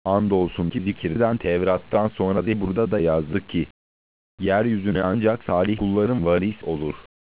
Andolsun ki zikirden, Tevrat'tan sonra da burada da yazdık ki, yeryüzüne ancak salih kullarım varis olur.